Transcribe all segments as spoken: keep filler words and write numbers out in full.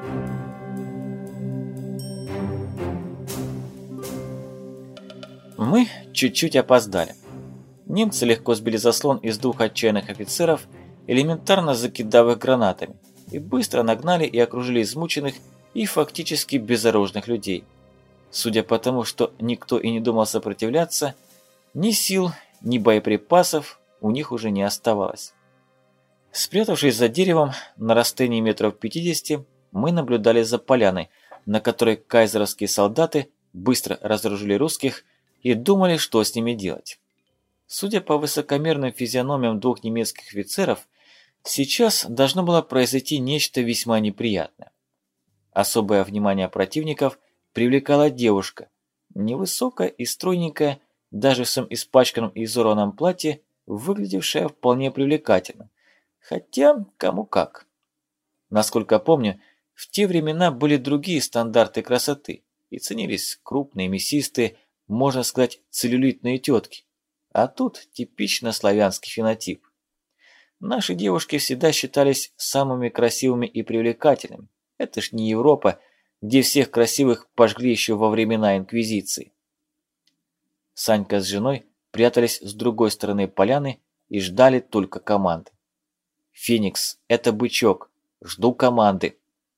Мы чуть-чуть опоздали. Немцы легко сбили заслон из двух отчаянных офицеров, элементарно закидав их гранатами, и быстро нагнали и окружили измученных и фактически безоружных людей. Судя по тому, что никто и не думал сопротивляться, ни сил, ни боеприпасов у них уже не оставалось. Спрятавшись за деревом на расстоянии метров пятидесяти, мы наблюдали за поляной, на которой кайзеровские солдаты быстро разоружили русских и думали, что с ними делать. Судя по высокомерным физиономиям двух немецких офицеров, сейчас должно было произойти нечто весьма неприятное. Особое внимание противников привлекала девушка, невысокая и стройненькая, даже в своем испачканном и изорванном платье, выглядевшая вполне привлекательно. Хотя, кому как. Насколько помню, в те времена были другие стандарты красоты, и ценились крупные, мясистые, можно сказать, целлюлитные тетки. А тут типично славянский фенотип. Наши девушки всегда считались самыми красивыми и привлекательными. Это ж не Европа, где всех красивых пожгли еще во времена Инквизиции. Санька с женой прятались с другой стороны поляны и ждали только команды. «Феникс, это бычок. Жду команды».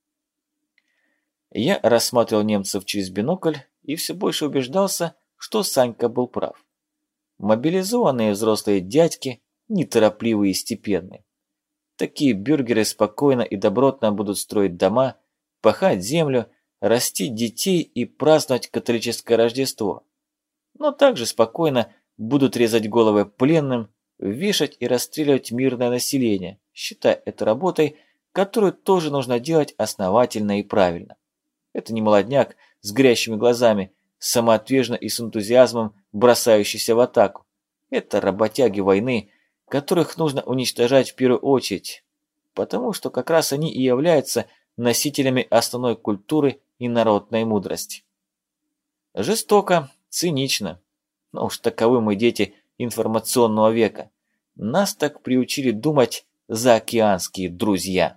Я рассматривал немцев через бинокль и все больше убеждался, что Санька был прав. Мобилизованные взрослые дядьки, неторопливые и степенные. Такие бюргеры спокойно и добротно будут строить дома, пахать землю, растить детей и праздновать католическое Рождество. Но также спокойно будут резать головы пленным, вешать и расстреливать мирное население, считая это работой, которую тоже нужно делать основательно и правильно. Это не молодняк с горящими глазами, самоотверженно и с энтузиазмом бросающийся в атаку. Это работяги войны, которых нужно уничтожать в первую очередь, потому что как раз они и являются носителями основной культуры и народной мудрости. Жестоко, цинично, но уж таковы мы дети информационного века. Нас так приучили думать заокеанские друзья.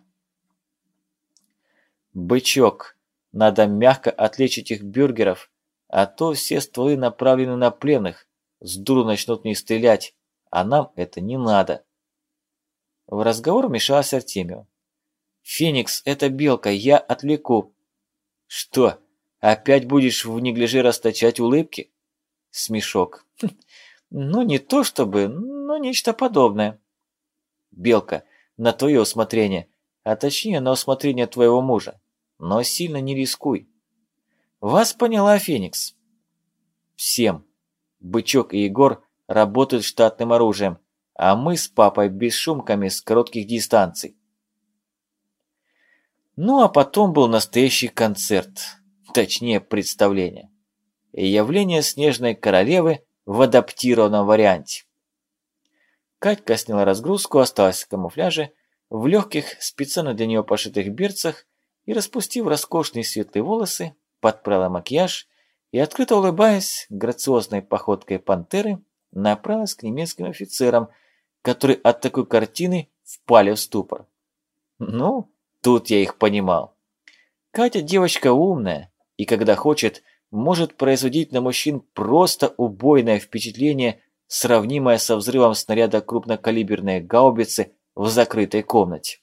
Бычок, надо мягко отвлечь этих бюргеров, а то все стволы направлены на пленных, с дуру начнут в них стрелять, а нам это не надо. В разговор вмешалась Артемьева. «Феникс, это Белка, я отвлеку». «Что, опять будешь в неглиже расточать улыбки?» Смешок. «Ну, не то чтобы, но нечто подобное». «Белка, на твое усмотрение, а точнее на усмотрение твоего мужа, но сильно не рискуй». «Вас поняла, Феникс». «Всем. Бычок и Егор работают штатным оружием, а мы с папой бесшумками с коротких дистанций». Ну а потом был настоящий концерт, точнее представление. Явление Снежной Королевы в адаптированном варианте. Катька сняла разгрузку, осталась в камуфляже, в легких, специально для нее пошитых берцах и, распустив роскошные светлые волосы, подправила макияж и, открыто улыбаясь, грациозной походкой пантеры, направилась к немецким офицерам, которые от такой картины впали в ступор. Ну, тут я их понимал. Катя девочка умная, и когда хочет, может производить на мужчин просто убойное впечатление, сравнимое со взрывом снаряда крупнокалиберной гаубицы в закрытой комнате.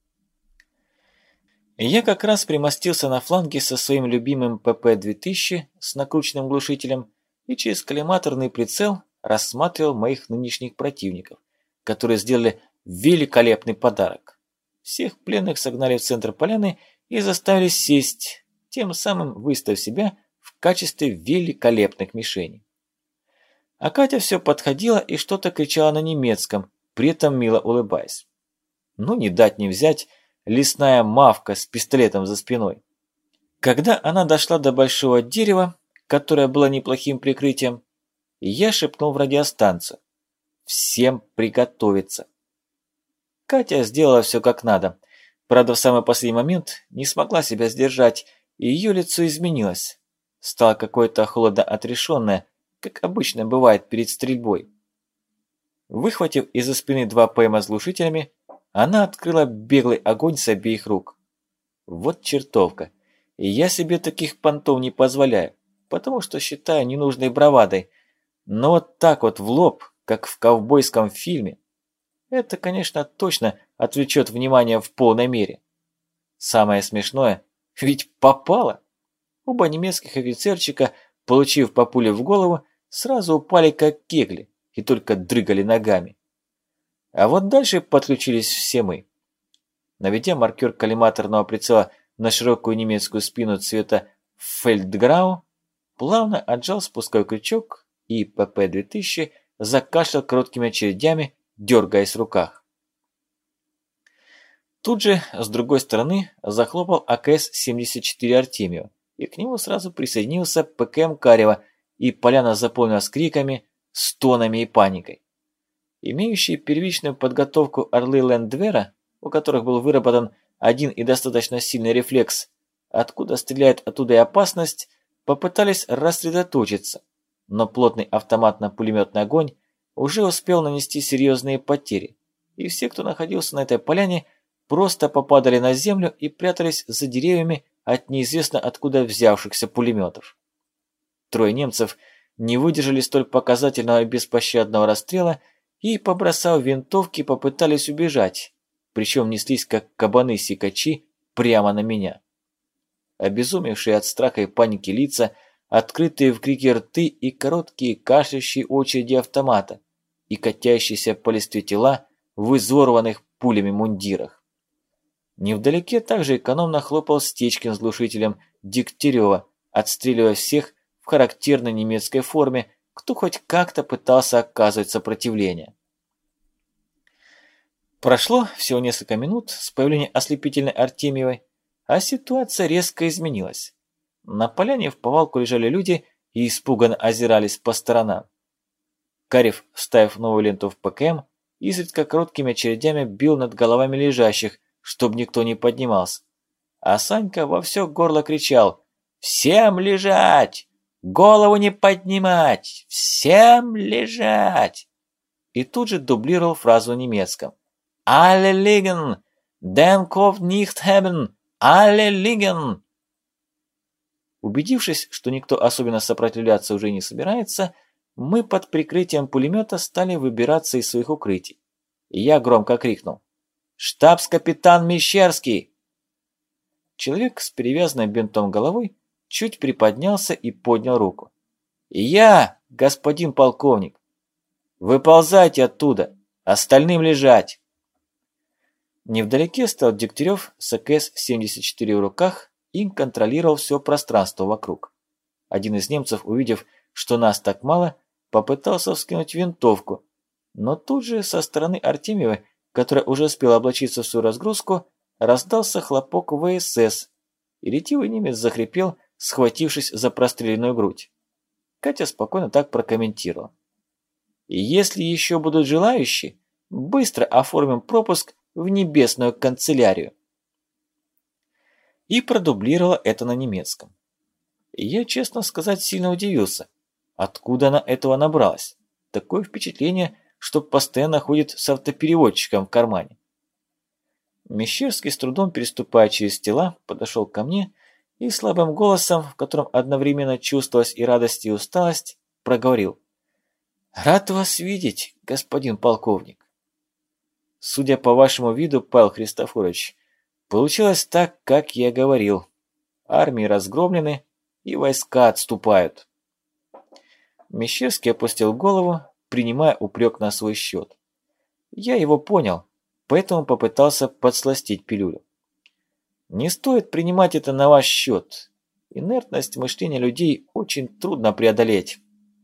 Я как раз примостился на фланге со своим любимым пэ пэ две тысячи с накрученным глушителем и через коллиматорный прицел рассматривал моих нынешних противников, которые сделали великолепный подарок. Всех пленных согнали в центр поляны и заставили сесть, тем самым выставив себя в качестве великолепных мишеней. А Катя все подходила и что-то кричала на немецком, при этом мило улыбаясь. Ну, не дать не взять, лесная мавка с пистолетом за спиной. Когда она дошла до большого дерева, которое было неплохим прикрытием, я шепнул в радиостанцию: «Всем приготовиться». Катя сделала все как надо. Правда, в самый последний момент не смогла себя сдержать, и ее лицо изменилось. Стало какое-то холодно отрешенное, как обычно бывает перед стрельбой. Выхватив из-за спины два ПМ с глушителями, она открыла беглый огонь с обеих рук. Вот чертовка. И я себе таких понтов не позволяю, потому что считаю ненужной бравадой. Но вот так вот в лоб, как в ковбойском фильме, это, конечно, точно отвлечет внимание в полной мере. Самое смешное, ведь попало. Оба немецких офицерчика, получив по пуле в голову, сразу упали как кегли и только дрыгали ногами. А вот дальше подключились все мы. Наведя маркер коллиматорного прицела на широкую немецкую спину цвета фельдграу, плавно отжал спусковой крючок и П П две тысячи закашлял короткими очередями, дергаясь в руках. Тут же, с другой стороны, захлопал А К С семьдесят четыре Артемьев, и к нему сразу присоединился П К М Карева, и поляна заполнилась криками, стонами и паникой. Имеющие первичную подготовку орлы Лендвера, у которых был выработан один и достаточно сильный рефлекс, откуда стреляет, оттуда и опасность, попытались рассредоточиться, но плотный автоматно-пулеметный огонь уже успел нанести серьезные потери, и все, кто находился на этой поляне, просто попадали на землю и прятались за деревьями от неизвестно откуда взявшихся пулеметов. Трое немцев не выдержали столь показательного и беспощадного расстрела и, побросав винтовки, попытались убежать, причем неслись как кабаны-сикачи прямо на меня. Обезумевшие от страха и паники лица, открытые в крике рты и короткие кашляющие очереди автомата, и катящиеся по листве тела в изорванных пулями мундирах. Невдалеке также экономно хлопал Стечкин с глушителем Дегтярева, отстреливая всех в характерной немецкой форме, кто хоть как-то пытался оказывать сопротивление. Прошло всего несколько минут с появления ослепительной Артемьевой, а ситуация резко изменилась. На поляне в повалку лежали люди и испуганно озирались по сторонам. Карев, вставив новую ленту в П К М, изредка короткими очередями бил над головами лежащих, чтобы никто не поднимался. А Санька во все горло кричал: «Всем лежать! Голову не поднимать! Всем лежать!» И тут же дублировал фразу на немецком: «Alle liegen! Den Kopf nicht heben! Alle liegen!» Убедившись, что никто особенно сопротивляться уже не собирается, мы под прикрытием пулемета стали выбираться из своих укрытий. И я громко крикнул: «Штабс-капитан Мещерский!» Человек с перевязанной бинтом головой чуть приподнялся и поднял руку. «Я, господин полковник! Выползайте оттуда! Остальным лежать!» Невдалеке стал Дегтярев с А К С семьдесят четыре в руках и контролировал все пространство вокруг. Один из немцев, увидев, что нас так мало, попытался вскинуть винтовку, но тут же со стороны Артемьевой, которая уже успела облачиться в свою разгрузку, раздался хлопок В С С, и ретивый немец захрипел, схватившись за простреленную грудь. Катя спокойно так прокомментировала: «И если еще будут желающие, быстро оформим пропуск в небесную канцелярию». И продублировала это на немецком. И я, честно сказать, сильно удивился, откуда она этого набралась. Такое впечатление, что постоянно ходит с автопереводчиком в кармане. Мещерский, с трудом переступая через тела, подошел ко мне и слабым голосом, в котором одновременно чувствовалась и радость, и усталость, проговорил: «Рад вас видеть, господин полковник. Судя по вашему виду, Павел Христофорович, получилось так, как я говорил. Армии разгромлены и войска отступают». Мещерский опустил голову, принимая упрек на свой счет. Я его понял, поэтому попытался подсластить пилюлю. Не стоит принимать это на ваш счет. Инертность мышления людей очень трудно преодолеть.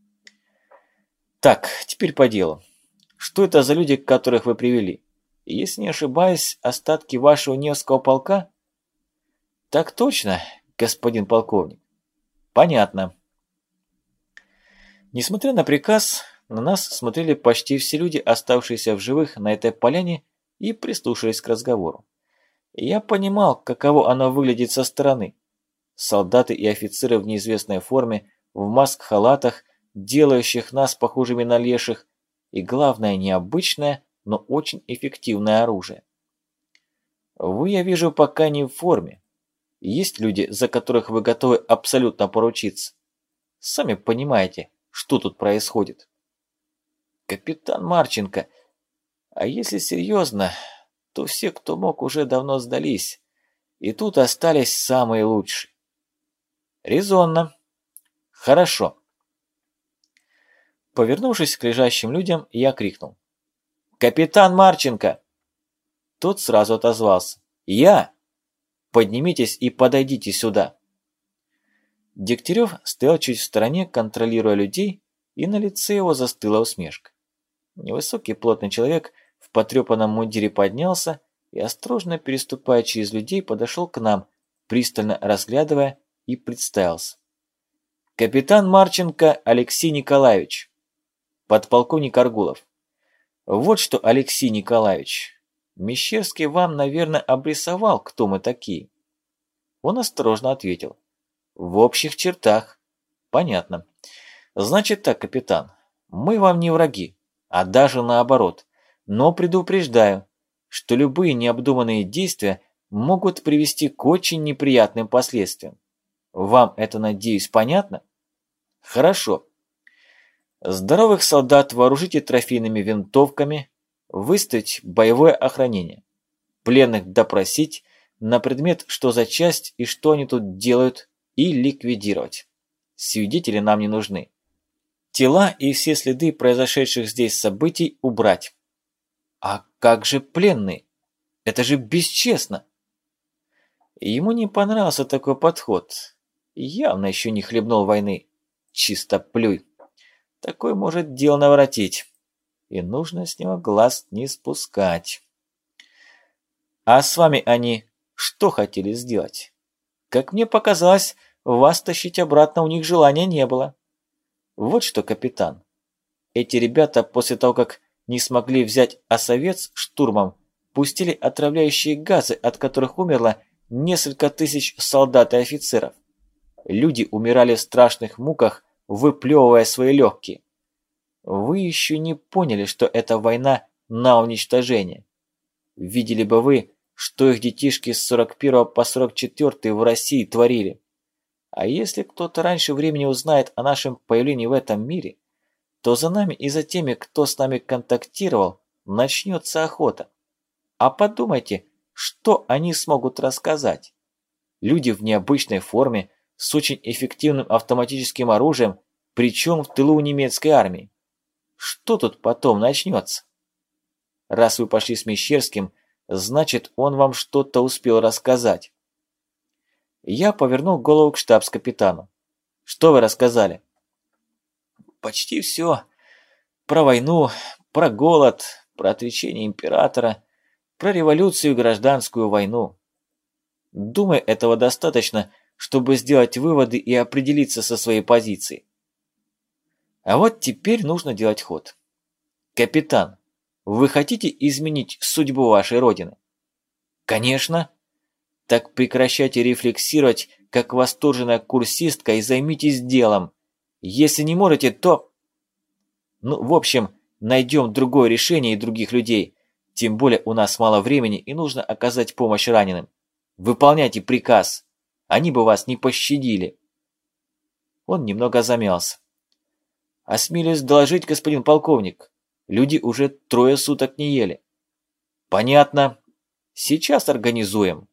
Так, теперь по делу. Что это за люди, которых вы привели? Если не ошибаюсь, остатки вашего Невского полка? Так точно, господин полковник. Понятно. Несмотря на приказ, на нас смотрели почти все люди, оставшиеся в живых на этой поляне, и прислушались к разговору. Я понимал, каково оно выглядит со стороны. Солдаты и офицеры в неизвестной форме, в маск-халатах, делающих нас похожими на леших, и главное, необычное, но очень эффективное оружие. Вы, я вижу, пока не в форме, Есть люди, за которых вы готовы абсолютно поручиться. Сами понимаете, что тут происходит. Капитан Марченко, а если серьезно, то все, кто мог, уже давно сдались. И тут остались самые лучшие. Резонно. Хорошо. Повернувшись к лежащим людям, я крикнул. «Капитан Марченко!» Тот сразу отозвался. «Я! Поднимитесь и подойдите сюда!» Дегтярев стоял чуть в стороне, контролируя людей, и на лице его застыла усмешка. Невысокий плотный человек в потрепанном мундире поднялся и, осторожно переступая через людей, подошел к нам, пристально разглядывая, и представился. «Капитан Марченко Алексей Николаевич, подполковник Аргулов. Вот что, Алексей Николаевич, Мещерский вам, наверное, обрисовал, кто мы такие». Он осторожно ответил. «В общих чертах. Понятно. Значит так, капитан, мы вам не враги, а даже наоборот, но предупреждаю, что любые необдуманные действия могут привести к очень неприятным последствиям. Вам это, надеюсь, понятно? Хорошо. Здоровых солдат вооружите трофейными винтовками, выставить боевое охранение, пленных допросить на предмет, что за часть и что они тут делают, и ликвидировать. Свидетели нам не нужны. Тела и все следы произошедших здесь событий убрать. А как же пленные? Это же бесчестно. Ему не понравился такой подход. Явно еще не хлебнул войны. Чистоплюй. Такой может дело наворотить. И нужно с него глаз не спускать. А с вами они что хотели сделать? Как мне показалось, вас тащить обратно у них желания не было. Вот что, капитан. Эти ребята после того, как не смогли взять Осовец штурмом, пустили отравляющие газы, от которых умерло несколько тысяч солдат и офицеров. Люди умирали в страшных муках, выплевывая свои легкие. Вы еще не поняли, что это война на уничтожение. Видели бы вы, что их детишки с сорок первого по сорок четвёртый в России творили. А если кто-то раньше времени узнает о нашем появлении в этом мире, то за нами и за теми, кто с нами контактировал, начнется охота. А подумайте, что они смогут рассказать. Люди в необычной форме, с очень эффективным автоматическим оружием, причем в тылу немецкой армии. Что тут потом начнется? Раз вы пошли с Мещерским, значит, он вам что-то успел рассказать. Я повернул голову к штабс-капитану. Что вы рассказали? Почти все. Про войну, про голод, про отречение императора, про революцию и гражданскую войну. Думаю, этого достаточно, чтобы сделать выводы и определиться со своей позицией. А вот теперь нужно делать ход. Капитан, вы хотите изменить судьбу вашей родины? Конечно. Так прекращайте рефлексировать, как восторженная курсистка, и займитесь делом. Если не можете, то... Ну, в общем, найдем другое решение и других людей. Тем более у нас мало времени и нужно оказать помощь раненым. Выполняйте приказ. Они бы вас не пощадили. Он немного замялся. Осмелюсь доложить, господин полковник. Люди уже трое суток не ели. Понятно. Сейчас организуем.